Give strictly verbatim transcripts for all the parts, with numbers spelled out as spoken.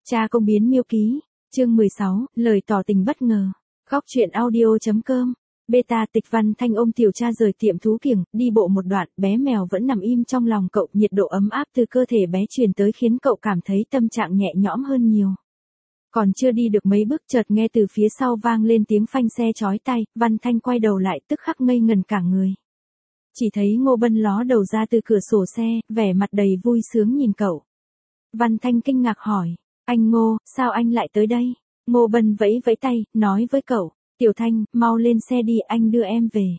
Cha công biến miêu ký, chương mười sáu, lời tỏ tình bất ngờ. Góc truyện audio.com. Beta Tịch Văn Thanh ôm Tiểu Cha rời tiệm thú kiểng, đi bộ một đoạn, bé mèo vẫn nằm im trong lòng cậu, nhiệt độ ấm áp từ cơ thể bé truyền tới khiến cậu cảm thấy tâm trạng nhẹ nhõm hơn nhiều. Còn chưa đi được mấy bước chợt nghe từ phía sau vang lên tiếng phanh xe chói tai, Văn Thanh quay đầu lại tức khắc ngây ngần cả người. Chỉ thấy Ngô Bân ló đầu ra từ cửa sổ xe, vẻ mặt đầy vui sướng nhìn cậu. Văn Thanh kinh ngạc hỏi, anh Ngô, sao anh lại tới đây? Ngô Bân vẫy vẫy tay, nói với cậu, Tiểu Thanh, mau lên xe đi, anh đưa em về.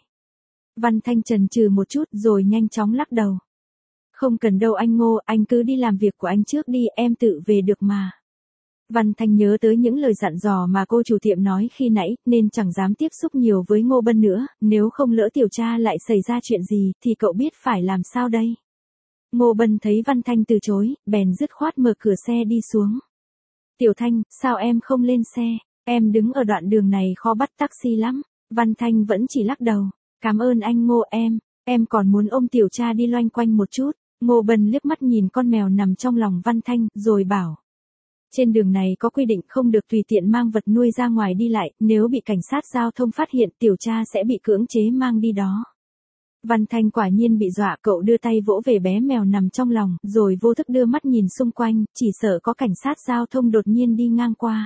Văn Thanh chần chừ một chút rồi nhanh chóng lắc đầu. Không cần đâu anh Ngô, anh cứ đi làm việc của anh trước đi, em tự về được mà. Văn Thanh nhớ tới những lời dặn dò mà cô chủ tiệm nói khi nãy, nên chẳng dám tiếp xúc nhiều với Ngô Bân nữa, nếu không lỡ Tiểu Cha lại xảy ra chuyện gì, thì cậu biết phải làm sao đây. Ngô Bân thấy Văn Thanh từ chối, bèn dứt khoát mở cửa xe đi xuống. Tiểu Thanh, sao em không lên xe, em đứng ở đoạn đường này khó bắt taxi lắm. Văn Thanh vẫn chỉ lắc đầu, cảm ơn anh Ngô em, em còn muốn ôm Tiểu Cha đi loanh quanh một chút. Ngô Bân liếc mắt nhìn con mèo nằm trong lòng Văn Thanh, rồi bảo. Trên đường này có quy định không được tùy tiện mang vật nuôi ra ngoài đi lại, nếu bị cảnh sát giao thông phát hiện Tiểu Cha sẽ bị cưỡng chế mang đi đó. Văn Thanh quả nhiên bị dọa, cậu đưa tay vỗ về bé mèo nằm trong lòng, rồi vô thức đưa mắt nhìn xung quanh, chỉ sợ có cảnh sát giao thông đột nhiên đi ngang qua.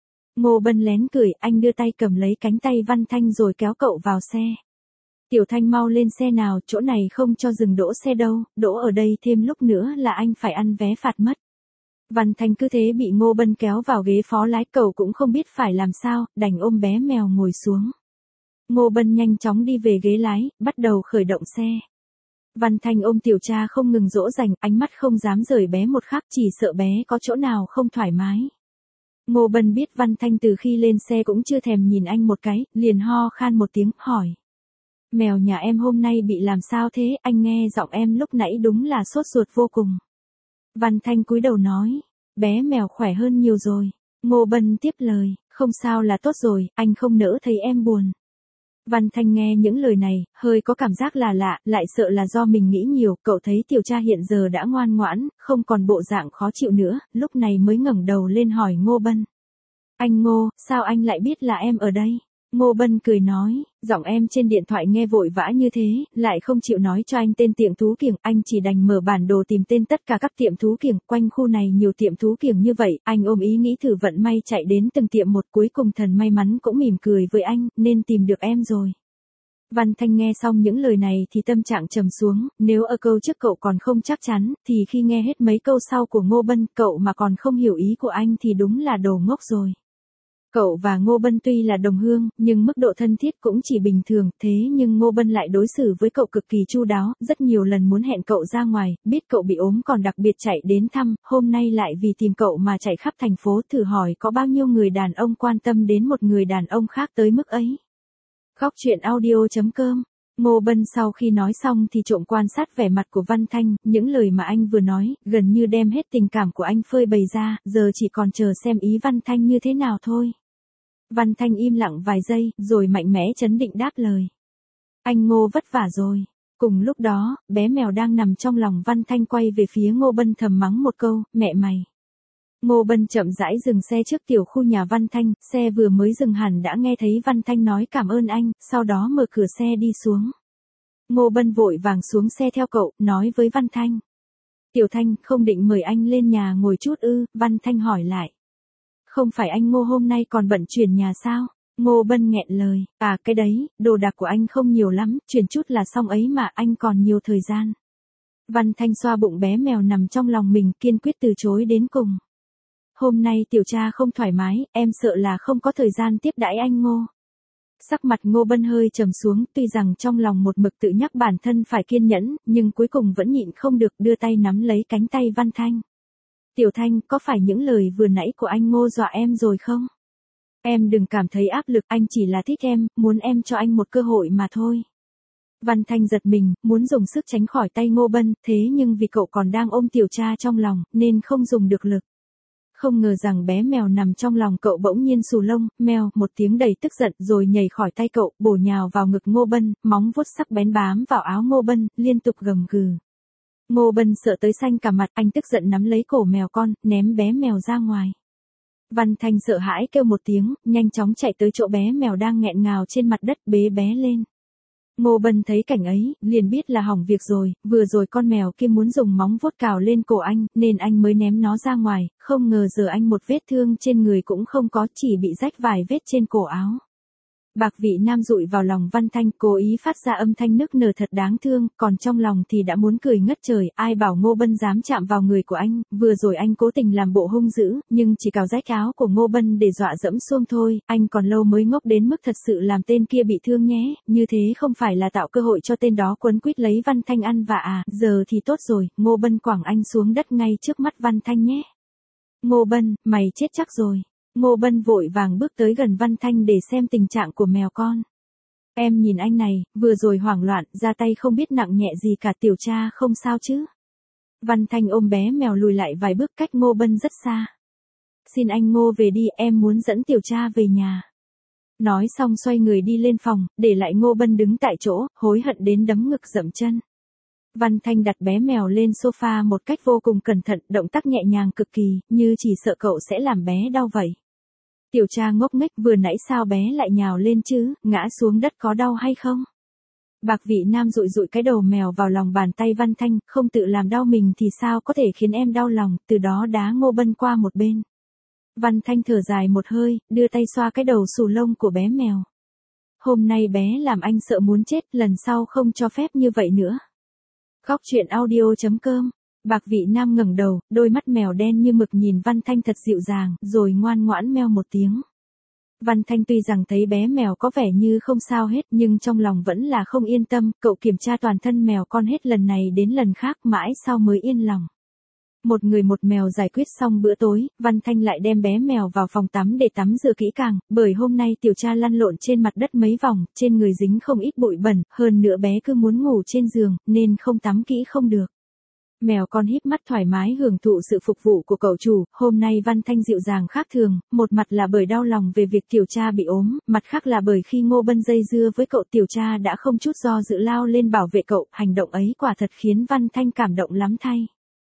Ngô Bân lén cười, anh đưa tay cầm lấy cánh tay Văn Thanh rồi kéo cậu vào xe. Tiểu Thanh mau lên xe nào, chỗ này không cho dừng đỗ xe đâu, đỗ ở đây thêm lúc nữa là anh phải ăn vé phạt mất. Văn Thanh cứ thế bị Ngô Bân kéo vào ghế phó lái, cậu cũng không biết phải làm sao, đành ôm bé mèo ngồi xuống. Ngô Bân nhanh chóng đi về ghế lái, bắt đầu khởi động xe. Văn Thanh ôm Tiểu Cha không ngừng dỗ dành, ánh mắt không dám rời bé một khắc, chỉ sợ bé có chỗ nào không thoải mái. Ngô Bân biết Văn Thanh từ khi lên xe cũng chưa thèm nhìn anh một cái, liền ho khan một tiếng, hỏi. Mèo nhà em hôm nay bị làm sao thế, anh nghe giọng em lúc nãy đúng là sốt ruột vô cùng. Văn Thanh cúi đầu nói, bé mèo khỏe hơn nhiều rồi. Ngô Bân tiếp lời, không sao là tốt rồi, anh không nỡ thấy em buồn. Văn Thanh nghe những lời này, hơi có cảm giác là lạ, lại sợ là do mình nghĩ nhiều, cậu thấy Tiểu Cha hiện giờ đã ngoan ngoãn, không còn bộ dạng khó chịu nữa, lúc này mới ngẩng đầu lên hỏi Ngô Bân. Anh Ngô, sao anh lại biết là em ở đây? Ngô Bân cười nói, giọng em trên điện thoại nghe vội vã như thế, lại không chịu nói cho anh tên tiệm thú kiểng, anh chỉ đành mở bản đồ tìm tên tất cả các tiệm thú kiểng, quanh khu này nhiều tiệm thú kiểng như vậy, anh ôm ý nghĩ thử vận may chạy đến từng tiệm một, cuối cùng thần may mắn cũng mỉm cười với anh, nên tìm được em rồi. Văn Thanh nghe xong những lời này thì tâm trạng trầm xuống, nếu ở câu trước cậu còn không chắc chắn, thì khi nghe hết mấy câu sau của Ngô Bân, cậu mà còn không hiểu ý của anh thì đúng là đồ ngốc rồi. Cậu và Ngô Bân tuy là đồng hương, nhưng mức độ thân thiết cũng chỉ bình thường, thế nhưng Ngô Bân lại đối xử với cậu cực kỳ chu đáo, rất nhiều lần muốn hẹn cậu ra ngoài, biết cậu bị ốm còn đặc biệt chạy đến thăm, hôm nay lại vì tìm cậu mà chạy khắp thành phố, thử hỏi có bao nhiêu người đàn ông quan tâm đến một người đàn ông khác tới mức ấy. Góc truyện audio.com. Ngô Bân sau khi nói xong thì trộm quan sát vẻ mặt của Văn Thanh, những lời mà anh vừa nói, gần như đem hết tình cảm của anh phơi bày ra, giờ chỉ còn chờ xem ý Văn Thanh như thế nào thôi. Văn Thanh im lặng vài giây, rồi mạnh mẽ trấn định đáp lời. Anh Ngô vất vả rồi. Cùng lúc đó, bé mèo đang nằm trong lòng Văn Thanh quay về phía Ngô Bân thầm mắng một câu, mẹ mày. Ngô Bân chậm rãi dừng xe trước tiểu khu nhà Văn Thanh, xe vừa mới dừng hẳn đã nghe thấy Văn Thanh nói cảm ơn anh, sau đó mở cửa xe đi xuống. Ngô Bân vội vàng xuống xe theo cậu, nói với Văn Thanh. Tiểu Thanh, không định mời anh lên nhà ngồi chút ư? Văn Thanh hỏi lại. Không phải anh Ngô hôm nay còn bận chuyển nhà sao? Ngô Bân nghẹn lời, à cái đấy, đồ đạc của anh không nhiều lắm, chuyển chút là xong ấy mà, anh còn nhiều thời gian. Văn Thanh xoa bụng bé mèo nằm trong lòng mình, kiên quyết từ chối đến cùng. Hôm nay Tiểu Cha không thoải mái, em sợ là không có thời gian tiếp đãi anh Ngô. Sắc mặt Ngô Bân hơi trầm xuống, tuy rằng trong lòng một mực tự nhắc bản thân phải kiên nhẫn, nhưng cuối cùng vẫn nhịn không được, đưa tay nắm lấy cánh tay Văn Thanh. Tiểu Thanh, có phải những lời vừa nãy của anh Ngô dọa em rồi không? Em đừng cảm thấy áp lực, anh chỉ là thích em, muốn em cho anh một cơ hội mà thôi. Văn Thanh giật mình, muốn dùng sức tránh khỏi tay Ngô Bân, thế nhưng vì cậu còn đang ôm Tiểu Cha trong lòng, nên không dùng được lực. Không ngờ rằng bé mèo nằm trong lòng cậu bỗng nhiên xù lông, mèo, một tiếng đầy tức giận rồi nhảy khỏi tay cậu, bổ nhào vào ngực Ngô Bân, móng vuốt sắc bén bám vào áo Ngô Bân, liên tục gầm gừ. Ngô Bân sợ tới xanh cả mặt, anh tức giận nắm lấy cổ mèo con, ném bé mèo ra ngoài. Văn Thanh sợ hãi kêu một tiếng, nhanh chóng chạy tới chỗ bé mèo đang nghẹn ngào trên mặt đất bế bé lên. Ngô Bân thấy cảnh ấy, liền biết là hỏng việc rồi, vừa rồi con mèo kia muốn dùng móng vuốt cào lên cổ anh, nên anh mới ném nó ra ngoài, không ngờ giờ anh một vết thương trên người cũng không có, chỉ bị rách vài vết trên cổ áo. Bạc Vị Nam dụi vào lòng Văn Thanh, cố ý phát ra âm thanh nức nở thật đáng thương, còn trong lòng thì đã muốn cười ngất trời, ai bảo Ngô Bân dám chạm vào người của anh, vừa rồi anh cố tình làm bộ hung dữ, nhưng chỉ cào rách áo của Ngô Bân để dọa dẫm xuông thôi, anh còn lâu mới ngốc đến mức thật sự làm tên kia bị thương nhé, như thế không phải là tạo cơ hội cho tên đó quấn quýt lấy Văn Thanh ăn vạ à, giờ thì tốt rồi, Ngô Bân quẳng anh xuống đất ngay trước mắt Văn Thanh nhé. Ngô Bân, mày chết chắc rồi. Ngô Bân vội vàng bước tới gần Văn Thanh để xem tình trạng của mèo con. Em nhìn anh này, vừa rồi hoảng loạn, ra tay không biết nặng nhẹ gì cả, tiểu cha không sao chứ. Văn Thanh ôm bé mèo lùi lại vài bước cách Ngô Bân rất xa. Xin anh Ngô về đi, em muốn dẫn tiểu cha về nhà. Nói xong xoay người đi lên phòng, để lại Ngô Bân đứng tại chỗ, hối hận đến đấm ngực dậm chân. Văn Thanh đặt bé mèo lên sofa một cách vô cùng cẩn thận, động tác nhẹ nhàng cực kỳ, như chỉ sợ cậu sẽ làm bé đau vậy. Tiểu cha ngốc nghếch, vừa nãy sao bé lại nhào lên chứ, ngã xuống đất có đau hay không? Bạc Vị Nam dụi dụi cái đầu mèo vào lòng bàn tay Văn Thanh, không tự làm đau mình thì sao có thể khiến em đau lòng, từ đó đá Ngô Bân qua một bên. Văn Thanh thở dài một hơi, đưa tay xoa cái đầu xù lông của bé mèo. Hôm nay bé làm anh sợ muốn chết, lần sau không cho phép như vậy nữa. Khóc chuyện audio chấm com. Bạc Vị Nam ngẩng đầu, đôi mắt mèo đen như mực nhìn Văn Thanh thật dịu dàng, rồi ngoan ngoãn meo một tiếng. Văn Thanh tuy rằng thấy bé mèo có vẻ như không sao hết, nhưng trong lòng vẫn là không yên tâm, cậu kiểm tra toàn thân mèo con hết lần này đến lần khác, mãi sau mới yên lòng. Một người một mèo giải quyết xong bữa tối, Văn Thanh lại đem bé mèo vào phòng tắm để tắm rửa kỹ càng, bởi hôm nay tiểu cha lăn lộn trên mặt đất mấy vòng, trên người dính không ít bụi bẩn, hơn nữa bé cứ muốn ngủ trên giường, nên không tắm kỹ không được. Mèo con híp mắt thoải mái hưởng thụ sự phục vụ của cậu chủ, hôm nay Văn Thanh dịu dàng khác thường, một mặt là bởi đau lòng về việc tiểu cha bị ốm, mặt khác là bởi khi Ngô Bân dây dưa với cậu, tiểu cha đã không chút do dự lao lên bảo vệ cậu, hành động ấy quả thật khiến Văn Thanh cảm động lắm thay.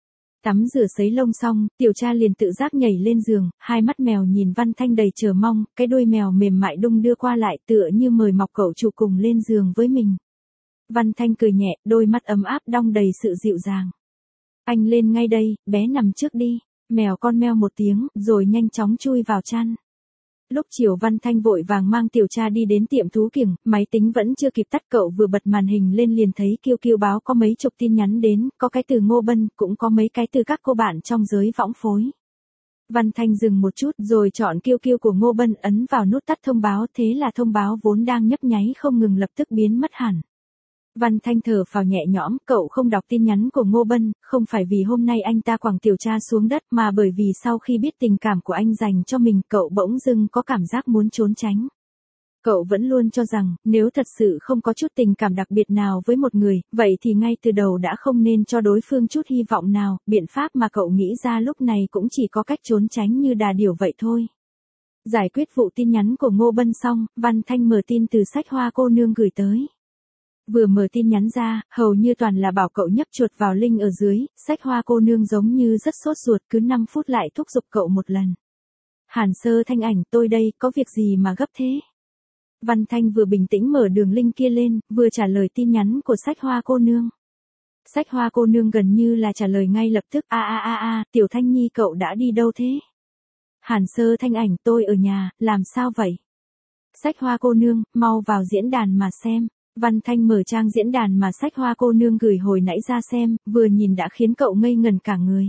Tắm rửa sấy lông xong, tiểu cha liền tự giác nhảy lên giường, hai mắt mèo nhìn Văn Thanh đầy chờ mong, cái đuôi mèo mềm mại đung đưa qua lại tựa như mời mọc cậu chủ cùng lên giường với mình. Văn Thanh cười nhẹ, đôi mắt ấm áp đong đầy sự dịu dàng. Anh lên ngay đây, bé nằm trước đi. Mèo con meo một tiếng, rồi nhanh chóng chui vào chăn. Lúc chiều Văn Thanh vội vàng mang tiểu cha đi đến tiệm thú kiểng, máy tính vẫn chưa kịp tắt, cậu vừa bật màn hình lên liền thấy Kiêu Kiêu báo có mấy chục tin nhắn đến, có cái từ Ngô Bân, cũng có mấy cái từ các cô bạn trong giới võng phối. Văn Thanh dừng một chút rồi chọn Kiêu Kiêu của Ngô Bân, ấn vào nút tắt thông báo, thế là thông báo vốn đang nhấp nháy không ngừng lập tức biến mất hẳn. Văn Thanh thở phào nhẹ nhõm, cậu không đọc tin nhắn của Ngô Bân, không phải vì hôm nay anh ta quẳng tiểu cha xuống đất, mà bởi vì sau khi biết tình cảm của anh dành cho mình, cậu bỗng dưng có cảm giác muốn trốn tránh. Cậu vẫn luôn cho rằng, nếu thật sự không có chút tình cảm đặc biệt nào với một người, vậy thì ngay từ đầu đã không nên cho đối phương chút hy vọng nào, biện pháp mà cậu nghĩ ra lúc này cũng chỉ có cách trốn tránh như đà điểu vậy thôi. Giải quyết vụ tin nhắn của Ngô Bân xong, Văn Thanh mở tin từ sách Hoa Cô Nương gửi tới. Vừa mở tin nhắn ra, hầu như toàn là bảo cậu nhấp chuột vào link ở dưới, sách Hoa Cô Nương giống như rất sốt ruột, cứ năm phút lại thúc giục cậu một lần. Hàn Sơ Thanh Ảnh, tôi đây, có việc gì mà gấp thế? Văn Thanh vừa bình tĩnh mở đường link kia lên, vừa trả lời tin nhắn của sách Hoa Cô Nương. Sách Hoa Cô Nương gần như là trả lời ngay lập tức, a a a a, Tiểu Thanh Nhi cậu đã đi đâu thế? Hàn Sơ Thanh Ảnh, tôi ở nhà, làm sao vậy? Sách Hoa Cô Nương, mau vào diễn đàn mà xem. Văn Thanh mở trang diễn đàn mà sách Hoa Cô Nương gửi hồi nãy ra xem, vừa nhìn đã khiến cậu ngây ngẩn cả người.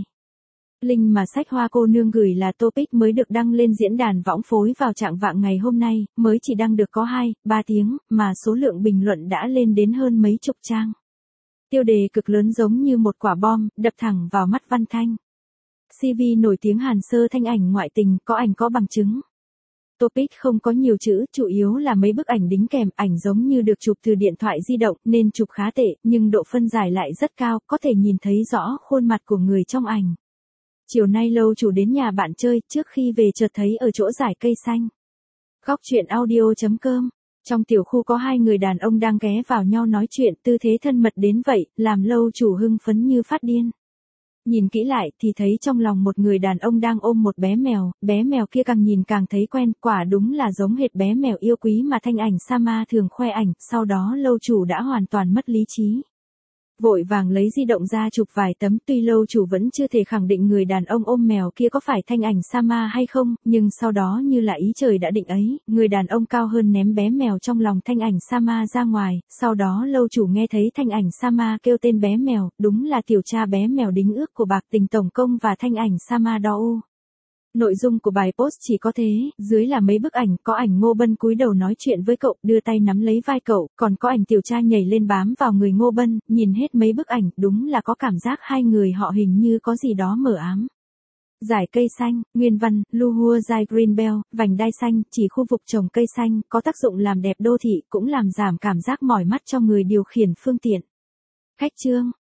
Link mà sách Hoa Cô Nương gửi là topic mới được đăng lên diễn đàn võng phối vào trạng vạng ngày hôm nay, mới chỉ đăng được có hai, ba tiếng, mà số lượng bình luận đã lên đến hơn mấy chục trang. Tiêu đề cực lớn giống như một quả bom, đập thẳng vào mắt Văn Thanh. xê vê nổi tiếng Hàn Sơ Thanh Ảnh ngoại tình, có ảnh có bằng chứng. Topic không có nhiều chữ, chủ yếu là mấy bức ảnh đính kèm, ảnh giống như được chụp từ điện thoại di động, nên chụp khá tệ, nhưng độ phân giải lại rất cao, có thể nhìn thấy rõ khuôn mặt của người trong ảnh. Chiều nay lâu chủ đến nhà bạn chơi, trước khi về chợt thấy ở chỗ dải cây xanh. Khóc chuyện audio chấm com. Trong tiểu khu có hai người đàn ông đang ghé vào nhau nói chuyện, tư thế thân mật đến vậy, làm lâu chủ hưng phấn như phát điên. Nhìn kỹ lại thì thấy trong lòng một người đàn ông đang ôm một bé mèo, bé mèo kia càng nhìn càng thấy quen, quả đúng là giống hệt bé mèo yêu quý mà Thanh Ảnh Sama thường khoe ảnh, sau đó lâu chủ đã hoàn toàn mất lý trí. Vội vàng lấy di động ra chụp vài tấm, tuy lâu chủ vẫn chưa thể khẳng định người đàn ông ôm mèo kia có phải Thanh Ảnh Sama hay không, nhưng sau đó như là ý trời đã định ấy, người đàn ông cao hơn ném bé mèo trong lòng Thanh Ảnh Sama ra ngoài, sau đó lâu chủ nghe thấy Thanh Ảnh Sama kêu tên bé mèo, đúng là tiểu cha bé mèo đính ước của Bạc Tình Tổng Công và Thanh Ảnh Sama đó. Nội dung của bài post chỉ có thế, dưới là mấy bức ảnh, có ảnh Ngô Bân cúi đầu nói chuyện với cậu, đưa tay nắm lấy vai cậu, còn có ảnh tiểu cha nhảy lên bám vào người Ngô Bân, nhìn hết mấy bức ảnh, đúng là có cảm giác hai người họ hình như có gì đó mờ ám. Giải cây xanh, nguyên văn, Luhua Jai Green Bell, vành đai xanh, chỉ khu vực trồng cây xanh, có tác dụng làm đẹp đô thị, cũng làm giảm cảm giác mỏi mắt cho người điều khiển phương tiện. Khách chương.